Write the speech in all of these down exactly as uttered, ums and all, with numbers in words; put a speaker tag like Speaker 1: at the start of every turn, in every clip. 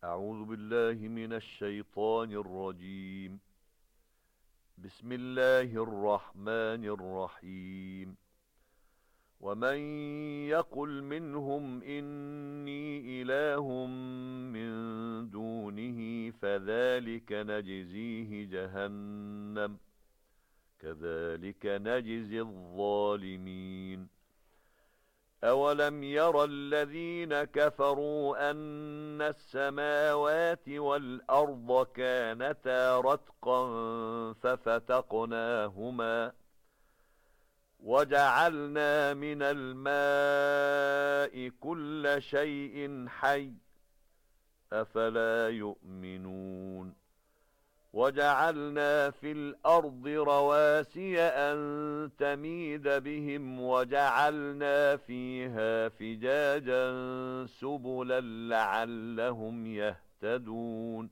Speaker 1: أعوذ بالله من الشيطان الرجيم. بسم الله الرحمن الرحيم. ومن يقل منهم إني إله من دونه فذلك نجزيه جهنم كذلك نجزي الظالمين. أَوَلَمْ يَرَ الَّذِينَ كَفَرُوا أَنَّ السَّمَاوَاتِ وَالْأَرْضَ كَانَتَا رَتْقًا فَفَتَقْنَاهُمَا وَجَعَلْنَا مِنَ الْمَاءِ كُلَّ شَيْءٍ حَيٍّ أَفَلَا يُؤْمِنُونَ وَجَعَلْنَا فِي الْأَرْضِ رَوَاسِيَ أَن تَمِيدَ بِهِمْ وَجَعَلْنَا فِيهَا فِجَاجًا سُبُلًا لَّعَلَّهُمْ يَهْتَدُونَ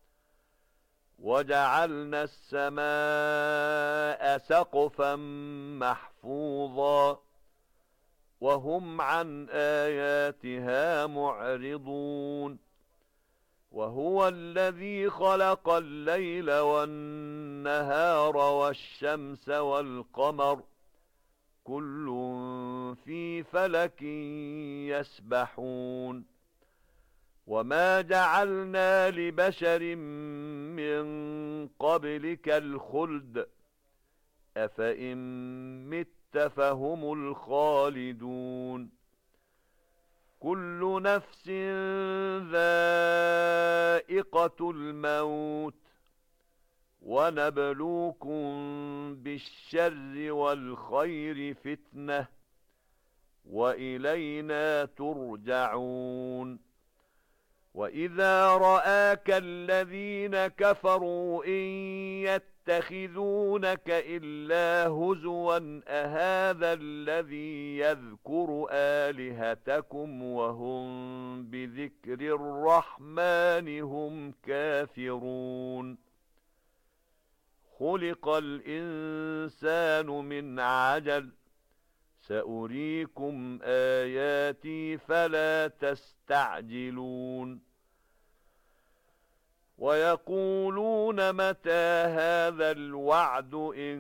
Speaker 1: وَجَعَلْنَا السَّمَاءَ سَقْفًا مَّحْفُوظًا وَهُمْ عَنْ آيَاتِهَا مُعْرِضُونَ وَهُوَ الَّذِي خَلَقَ اللَّيْلَ وَالنَّهَارَ وَالشَّمْسَ وَالْقَمَرَ كُلٌّ فِي فَلَكٍ يَسْبَحُونَ وَمَا جَعَلْنَا لِبَشَرٍ مِّن قَبْلِكَ الْخُلْدَ أَفَإِن مِّتَّ فَهُمُ الْخَالِدُونَ كُلُّ نَفْسٍ ذَائِقَةُ الْمَوْتِ وَنَبْلُوكُم بِالشَّرِّ وَالْخَيْرِ فِتْنَةً وَإِلَيْنَا تُرْجَعُونَ وَإِذَا رَآكَ الَّذِينَ كَفَرُوا إِن يَتَّخِذُونَكَ إِلَّا هُزُوًا أَهَذَا الَّذِي يَذْكُرُ آلِهَتَكُمْ وَهُمْ بِذِكْرِ الرَّحْمَنِ هُمْ كَافِرُونَ خُلِقَ الْإِنسَانُ مِنْ عَجَلٍ سَأُرِيكُمْ آيَاتِي فَلَا تَسْتَعْجِلُونَ وَيَقُولُونَ مَتَى هَذَا الْوَعْدُ إِن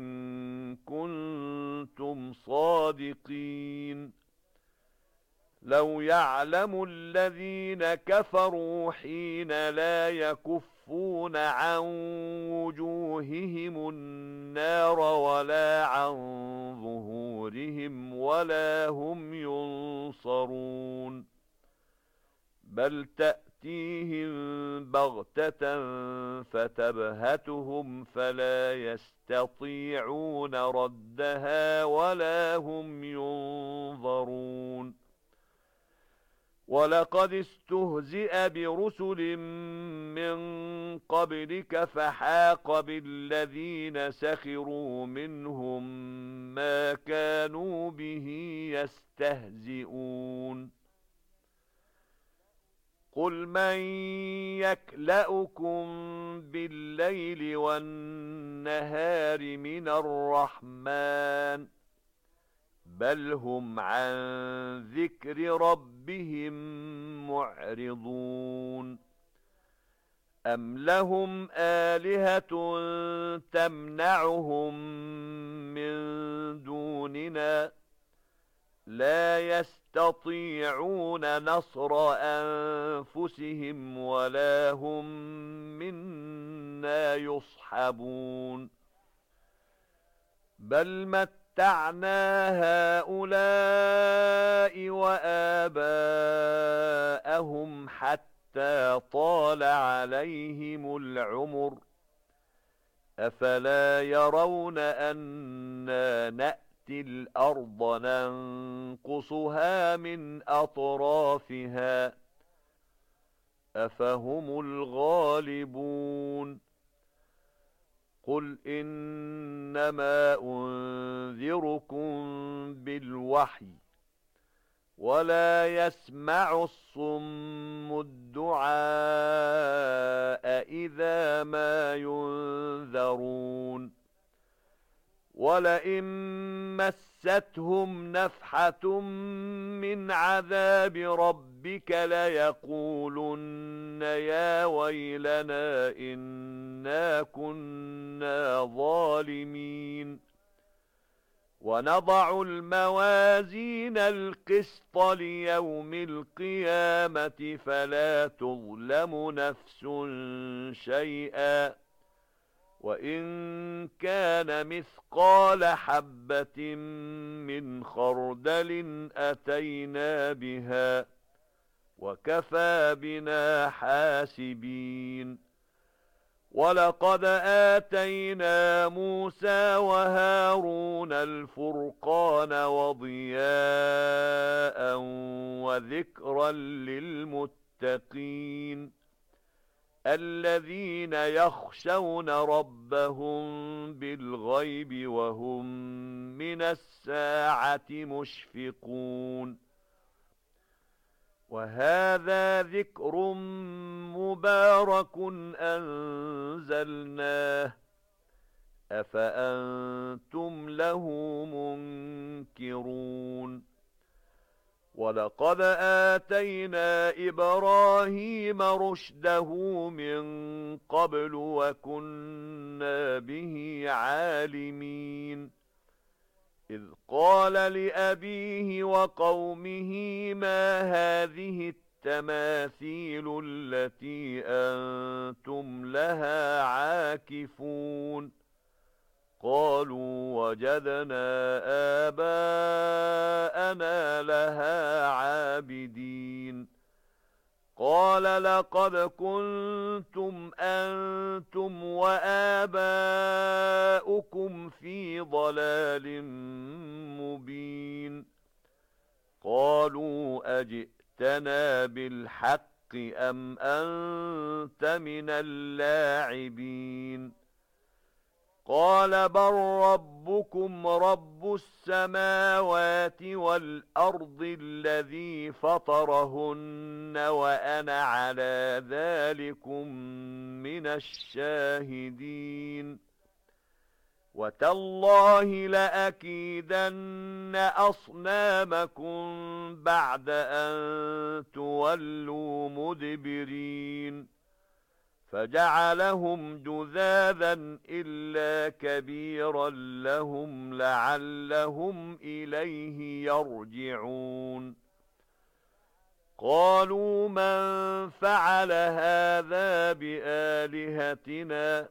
Speaker 1: كُنتُمْ صَادِقِينَ لَوْ يَعْلَمُ الَّذِينَ كَفَرُوا حِينَ لَا يَكُفُّونَ عَن وُجُوهِهِمُ النَّارَ وَلَا عَن ظُهُورِهِمْ وَلَا هُمْ يُنصَرُونَ بَلْ تَأْتِيهِم بَغْتَةً فَتَبْهَتُهُمْ فَلَا يَسْتَطِيعُونَ رَدَّهَا وَلَا هُمْ يُنظَرُونَ وَلَقَدِ اسْتُهْزِئَ بِرُسُلٍ مِّن قَبْلِكَ فَحَاقَ بِالَّذِينَ سَخِرُوا مِنْهُم مَّا كَانُوا بِهِ يَسْتَهْزِئُونَ قُلْ مَن يَكْلَؤُكُم بِاللَّيْلِ وَالنَّهَارِ مِنَ الرَّحْمَنِ بَلْ هُمْ عَن ذِكْرِ رَبِّهِمْ مُعْرِضُونَ أَمْ لَهُمْ آلِهَةٌ تَمْنَعُهُمْ مِنْ دُونِنَا لَا يَسْتَطِيعُونَ نَصْرَ أَنفُسِهِمْ وَلَا هُمْ مِنَّا يُصْحَبُونَ بَلْ مَتَّعْنَا هَؤُلَاءِ وَآبَاءَهُمْ حَتَّى طَالَ عَلَيْهِمُ الْعُمُرُ أَفَلَا يَرَوْنَ أَنَّا نَأْتِي الْأَرْضَ نَنقُصُهَا مِنْ أَطْرَافِهَا أَفَهُمُ الْغَالِبُونَ قُلْ إِنَّمَا أُنذِرُكُم بِالْوَحْيِ وَلَا يَسْمَعُ الصُّمُّ الدُّعَاءَ إِذَا مَا يُنذَرُونَ وَلَئِن مَّسَّتْهُمْ نَفْحَةٌ مِّنْ عَذَابِ رَبِّكَ لَيَقُولُنَّ يا ويلنا إنا كنا ظالمين ونضع الموازين القسط ليوم القيامة فلا تظلم نفس شيئا وإن كان مثقال حبة من خردل أتينا بها وكفى بنا حاسبين ولقد آتينا موسى وهارون الفرقان وضياء وذكرا للمتقين الذين يخشون ربهم بالغيب وهم من الساعة مشفقون وهذا ذكر مبارك أنزلناه أفأنتم له منكرون ولقد آتينا إبراهيم رشده من قبل وكنا به عالمين إذ قال لأبيه وقومه ما هذه التماثيل التي أنتم لها عاكفون قالوا وجدنا آباءنا لها عابدين قال لقد كنتم أنتم وآباؤكم في ضلال مبين قالوا أجئتنا بالحق أم أنت من اللاعبين قال بل ربكم رب السماوات والأرض الذي فطرهن وأنا على ذلكم من الشاهدين وتالله لأكيدن أصنامكم بعد أن تولوا مدبرين فجعلهم جذاذا إلا كبيرا لهم لعلهم إليه يرجعون قالوا من فعل هذا بآلهتنا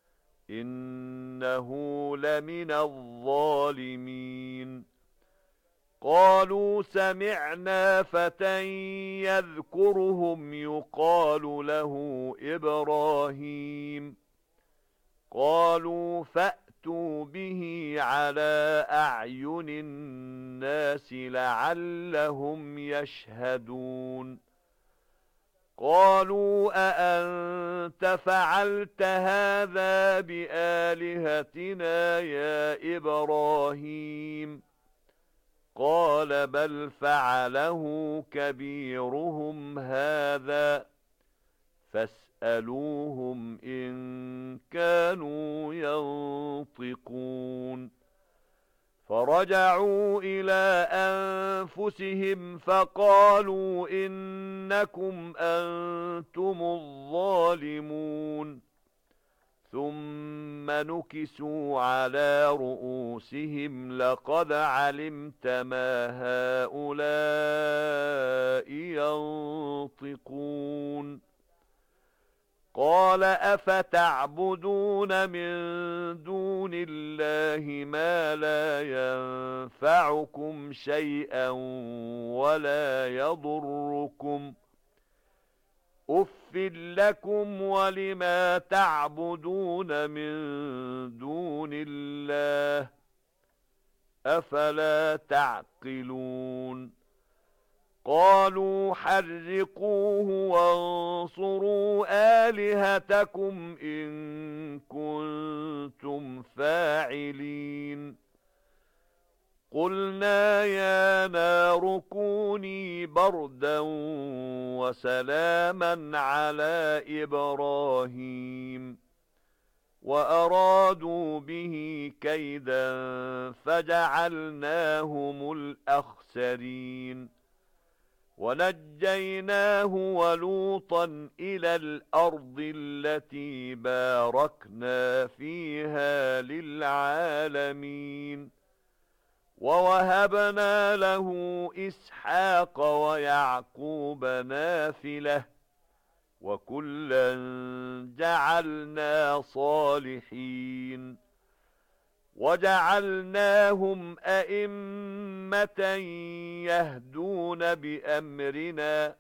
Speaker 1: إنه لمن الظالمين قالوا سمعنا فتى يذكرهم يقال له إبراهيم قالوا فأتوا به على أعين الناس لعلهم يشهدون قالوا أأنت فعلت هذا بآلهتنا يا إبراهيم قال بل فعله كبيرهم هذا فاسألوهم إن كانوا ينطقون فرجعوا إلى أنفسهم فقالوا إنكم أنتم الظالمون ثم نكسوا على رؤوسهم لقد علمت ما هؤلاء ينطقون قال أفتعبدون من دون الله ما لا ينفعكم شيئا ولا يضركم أف لكم ولما تعبدون من دون الله أفلا تعقلون قالوا حرقوه وانصروا آلهتكم إن كنتم فاعلين قلنا يا نار كوني بردا وسلاما على إبراهيم وأرادوا به كيدا فجعلناهم الأخسرين ونجيناه ولوطا إلى الأرض التي باركنا فيها للعالمين ووهبنا له إسحاق ويعقوب نافلة وكلا جعلنا صالحين وجعلناهم أئمة يهدون بأمرنا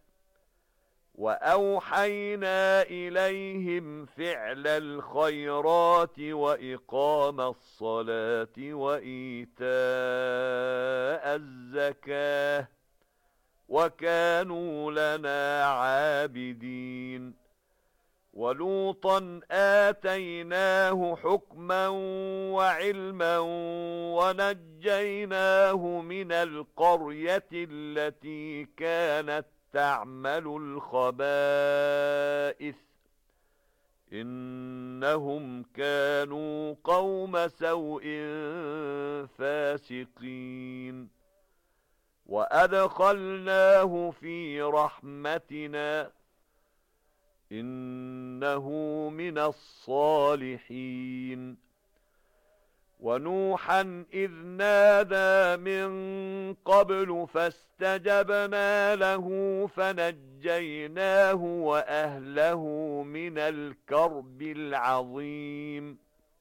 Speaker 1: وأوحينا إليهم فعل الخيرات وإقام الصلاة وإيتاء الزكاة وكانوا لنا عابدين ولوطا آتيناه حكما وعلما ونجيناه من القرية التي كانت تعمل الخبائث إنهم كانوا قوم سوء فاسقين وأدخلناه في رحمتنا إنه من الصالحين ونوحا إذ نادى من قبل فاستجبنا له فنجيناه وأهله من الكرب العظيم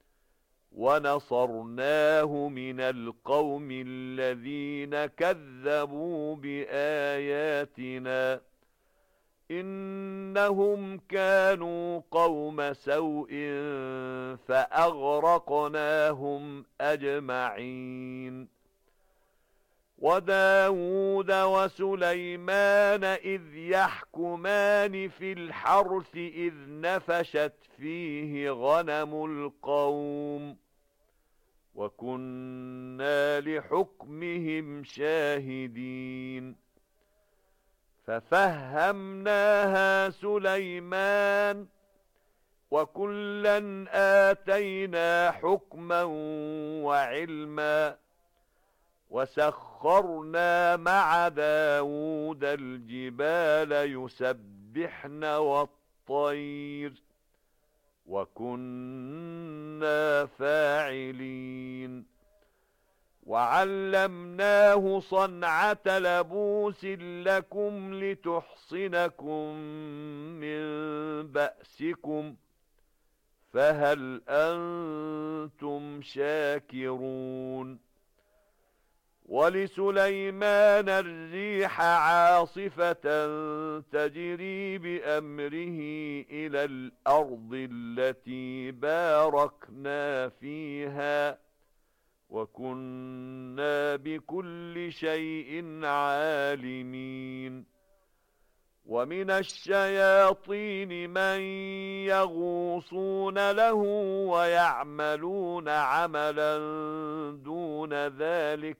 Speaker 1: ونصرناه من القوم الذين كذبوا بآياتنا إنهم كانوا قوم سوء فأغرقناهم أجمعين وداود وسليمان إذ يحكمان في الحرث إذ نفشت فيه غنم القوم وكنا لحكمهم شاهدين ففهمناها سليمان وكلا آتينا حكما وعلما وسخرنا مع داود الجبال يسبحن والطير وكنا فاعلين وعلمناه صنعة لبوس لكم لتحصنكم من بأسكم فهل أنتم شاكرون ولسليمان الريح عاصفة تجري بأمره إلى الأرض التي باركنا فيها وكنا بكل شيء عالمين ومن الشياطين من يغوصون له ويعملون عملا دون ذلك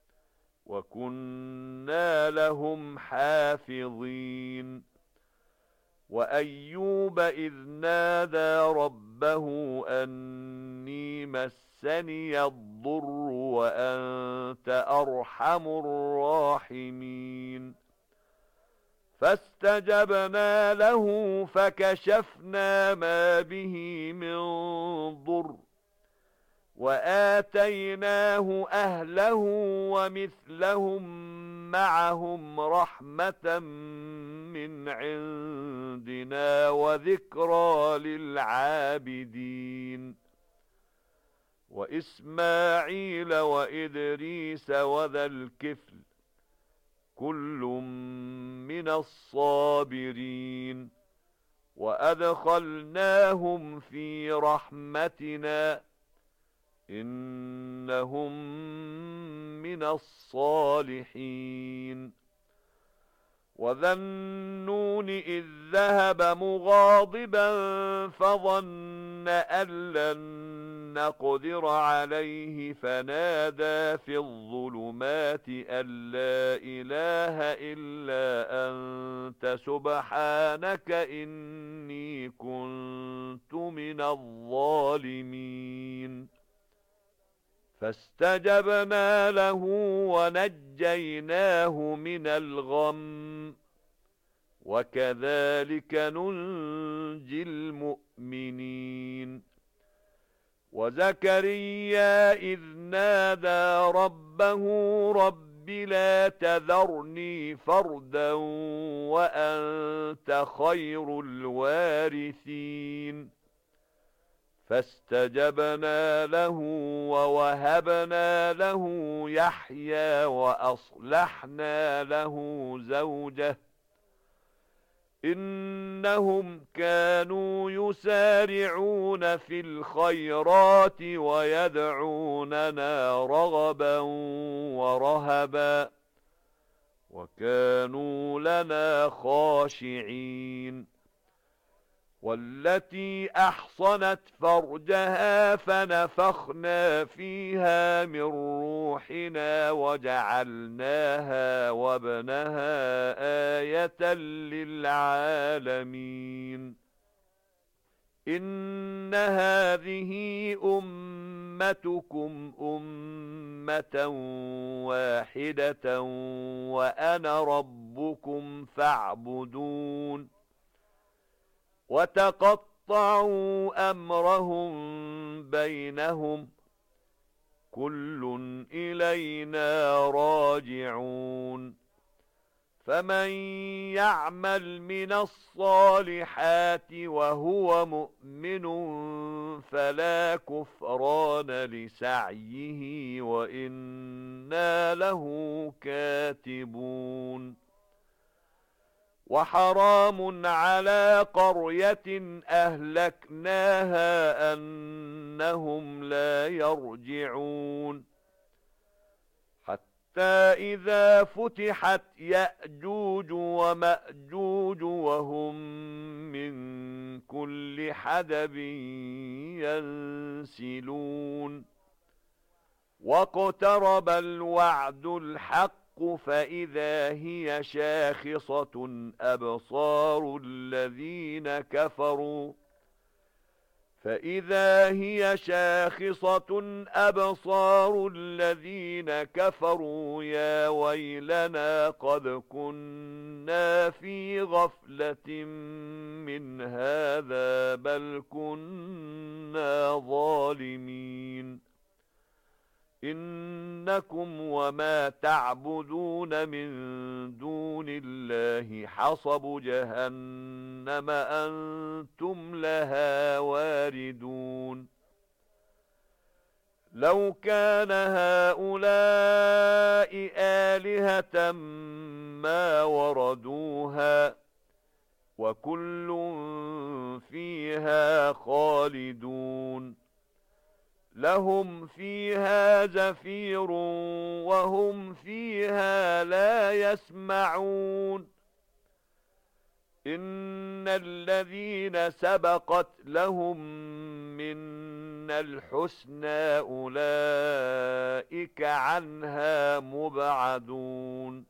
Speaker 1: وكنا لهم حافظين وأيوب إذ نادى ربه أني مسني الضر وأنت أرحم الراحمين فاستجبنا له فكشفنا ما به من ضر وآتيناه أهله ومثلهم معهم رحمة من عندنا وذكرى للعابدين وإسماعيل وإدريس وذا الكفل كل من الصابرين وأدخلناهم في رحمتنا إنهم من الصالحين وذا النون إذ ذهب مغاضبا فظن أن لن نقدر عليه فنادى في الظلمات أن لا إله إلا أنت سبحانك إني كنت من الظالمين فاستجبنا له ونجيناه من الغم وكذلك ننجي المؤمنين وزكريا إذ نادى ربه رب لا تذرني فردا وأنت خير الوارثين فاستجبنا له ووهبنا له يحيى وأصلحنا له زوجه إنهم كانوا يسارعون في الخيرات ويدعوننا رغبا ورهبا وكانوا لنا خاشعين والتي أحصنت فرجها فنفخنا فيها من روحنا وجعلناها وابنها آية للعالمين إن هذه أمتكم أمة واحدة وأنا ربكم فاعبدون وتقطعوا أمرهم بينهم كل إلينا راجعون فمن يعمل من الصالحات وهو مؤمن فلا كفران لسعيه وإنا له كاتبون وحرام على قرية أهلكناها أنهم لا يرجعون حتى إذا فتحت يأجوج ومأجوج وهم من كل حدب ينسلون واقترب الوعد الحق فإذا هي شاخصة أبصار الذين كفروا فإذا هي شاخصة أبصار الذين كفروا يا ويلنا قد كنا في غفلة من هذا بل كنا ظالمين إنكم وما تعبدون من دون الله حصب جهنم أنتم لها واردون لو كان هؤلاء آلهة ما وردوها وكل فيها خالدون لهم فيها زفير وهم فيها لا يسمعون إن الذين سبقت لهم منا الحسنى أولئك عنها مبعدون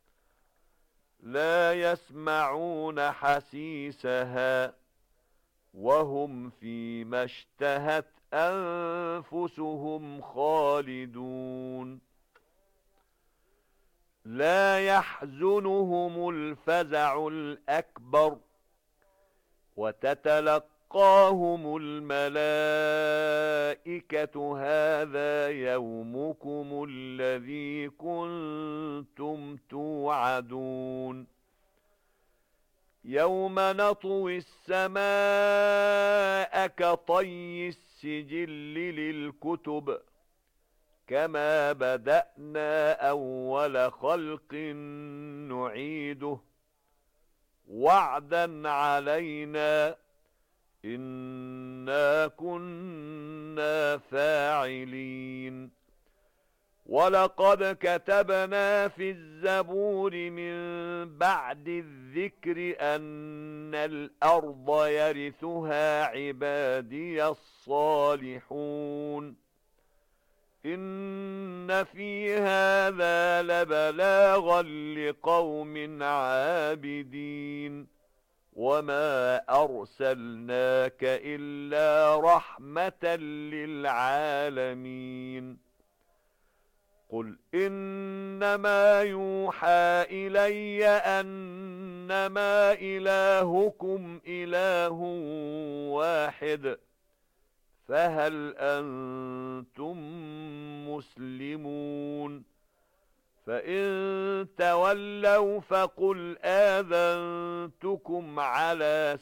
Speaker 1: لا يسمعون حسيسها وهم فيما اشتهت أنفسهم خالدون لا يحزنهم الفزع الأكبر وتتلقاهم الملائكة هذا يومكم الذي كنتم توعدون يوم نطوي السماء كطي السجل للكتب كما بدأنا أول خلق نعيده وعدا علينا إنا كنا فاعلين ولقد كتبنا في الزبور من بعد الذكر أن الأرض يرثها عبادي الصالحون إن في هذا لبلاغا لقوم عابدين وما أرسلناك إلا رحمة للعالمين قل إنما يوحى إلي أنما إلهكم إله واحد فهل أنتم مسلمون فإن تولوا فقل آذنتكم على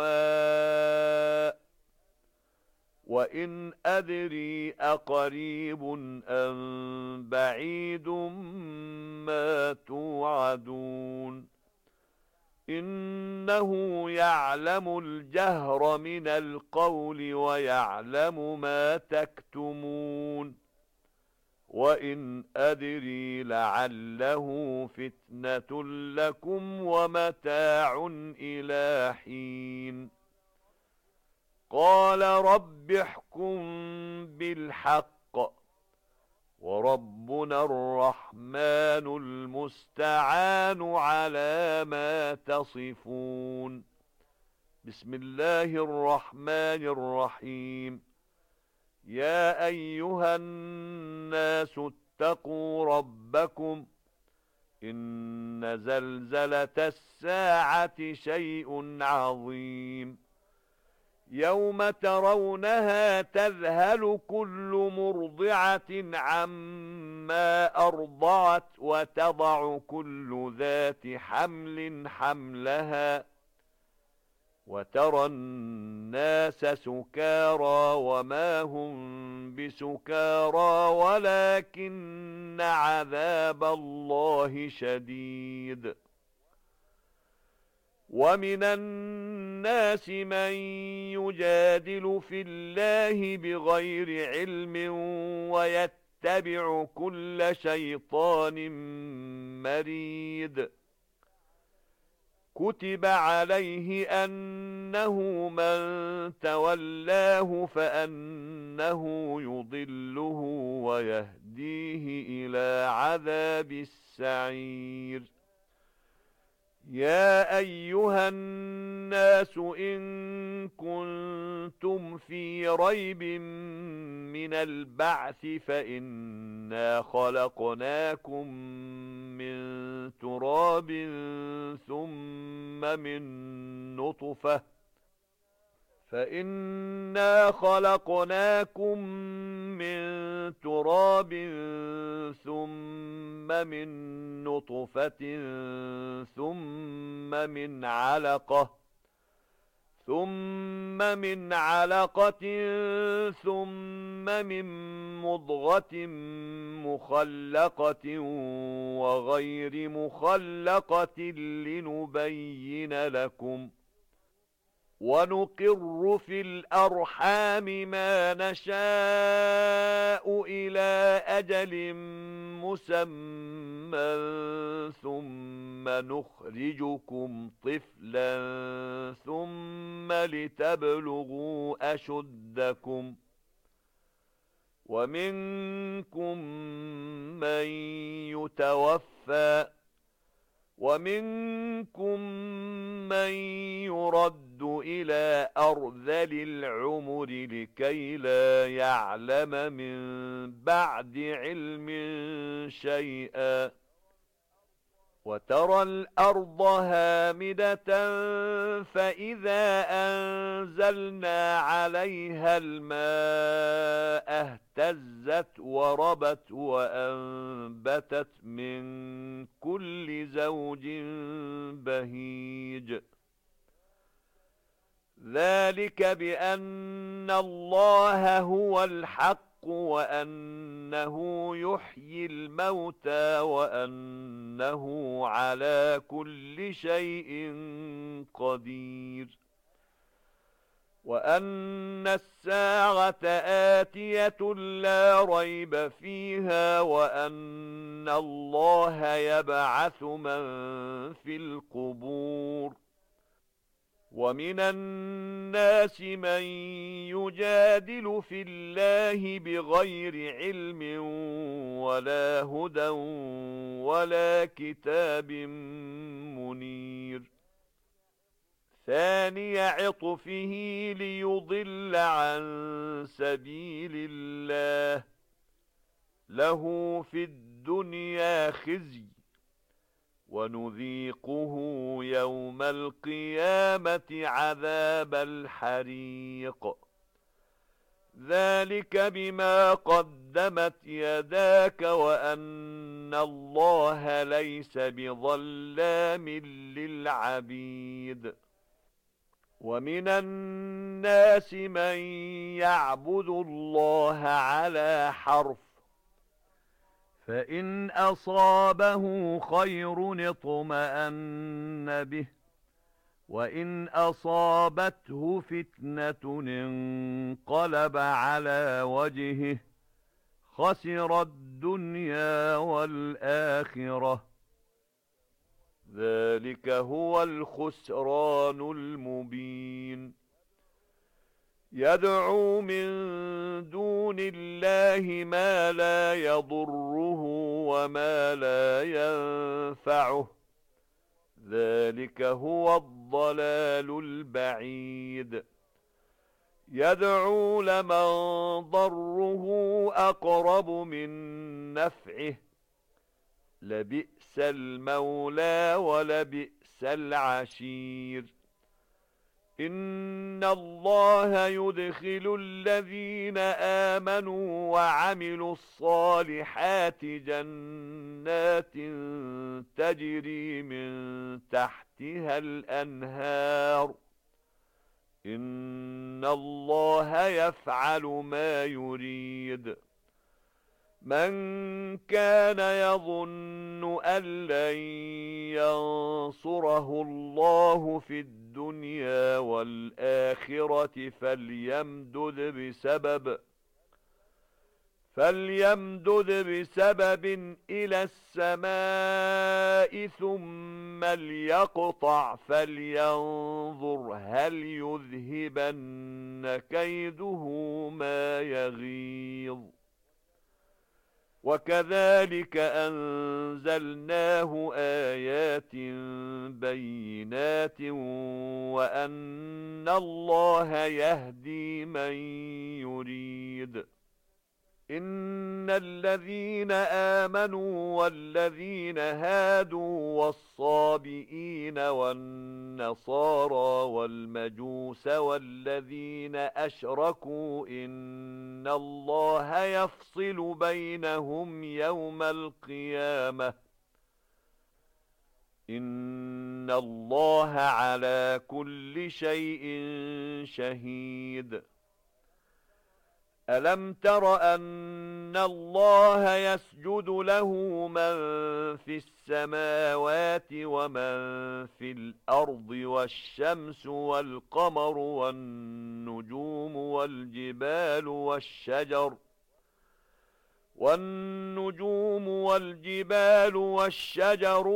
Speaker 1: سواء وإن أدري أقريب أم بعيد ما توعدون إنه يعلم الجهر من القول ويعلم ما تكتمون وإن أدري لعله فتنة لكم ومتاع إلى حين قال رب احكم بالحق وربنا الرحمن المستعان على ما تصفون بسم الله الرحمن الرحيم يا أيها الناس اتقوا ربكم إن زلزلة الساعة شيء عظيم يوم ترونها تذهل كل مرضعة عما أرضعت وتضع كل ذات حمل حملها وترى الناس سكارى وما هم بسكارى ولكن عذاب الله شديد ومن الناس من يجادل في الله بغير علم ويتبع كل شيطان مريد كتب عليه أنه من تولاه فأنه يضله ويهديه إلى عذاب السعير يا أيها الناس إن كنتم في ريب من البعث فإنا خلقناكم من تراب ثم من نطفة فإنا خلقناكم من تراب ثم من نطفة ثم من علقة ثم من علقة ثم من مضغة مخلقة وغير مخلقة لنبين لكم ونقر في الأرحام ما نشاء إلى أجل مسمى ثم نخرجكم طفلا ثم لتبلغوا أشدكم ومنكم من يتوفى ومنكم من يرد إلى أرذل العمر لكي لا يعلم من بعد علم شيئا وترى الأرض هامدة فإذا أنزلنا عليها الماء اهتزت وربت وأنبتت من كل زوج بهيج ذلك بأن الله هو الحق وأنه يحيي الموتى وأنه على كل شيء قدير وأن الساعة آتية لا ريب فيها وأن الله يبعث من في القبور ومن الناس من يجادل في الله بغير علم ولا هدى ولا كتاب منير ثاني عطفه ليضل عن سبيل الله له في الدنيا خزي ونذيقه يوم القيامة عذاب الحريق ذلك بما قدمت يداك وأن الله ليس بظلام للعبيد ومن الناس من يعبد الله على حرف فإن أصابه خير اطمأن به وإن أصابته فتنة انقلب على وجهه خسر الدنيا والآخرة ذلك هو الخسران المبين يدعو من دون الله ما لا يضره وما لا ينفعه ذلك هو الضلال البعيد يدعو لمن ضره أقرب من نفعه لبئس المولى ولبئس العشير إن الله يدخل الذين آمنوا وعملوا الصالحات جنات تجري من تحتها الأنهار إن الله يفعل ما يريد من كان يظن أن لن ينصره الله في الدنيا والآخرة فليمدد بسبب فليمدد بسبب إلى السماء ثم ليقطع فلينظر هل يذهبن كيده ما يغيظ وكذلك أنزلناه آيات بينات وأن الله يهدي من يريد إن الذين آمنوا والذين هادوا والصابئين والنصارى والمجوس والذين أشركوا إن الله يفصل بينهم يوم القيامة إن الله على كل شيء شهيد ألم تر أن الله يسجد له من في السماوات ومن في الأرض والشمس والقمر والنجوم والجبال والشجر والنجوم والجبال والشجر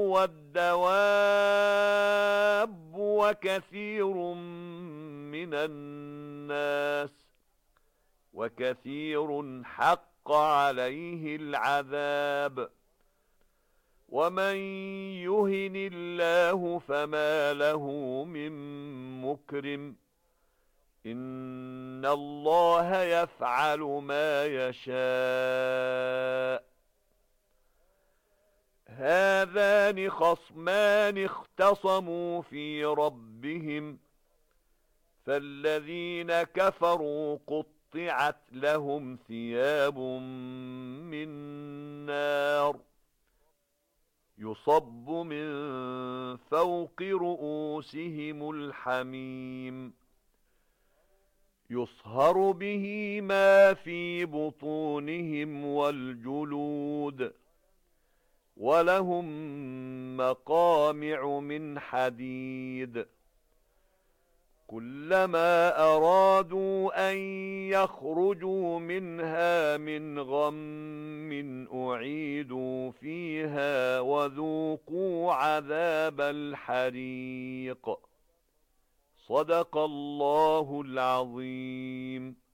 Speaker 1: والدواب وكثير من الناس وكثير حق عليه العذاب ومن يهن الله فما له من مكرم إن الله يفعل ما يشاء هذان خصمان اختصموا في ربهم فالذين كفروا قطعت لهم ثياب من نار يصب من فوق رؤوسهم الحميم يصهر به ما في بطونهم والجلود ولهم مقامع من حديد كلما أرادوا أن يخرجوا منها من غم أعيدوا فيها وذوقوا عذاب الحريق صدق الله العظيم.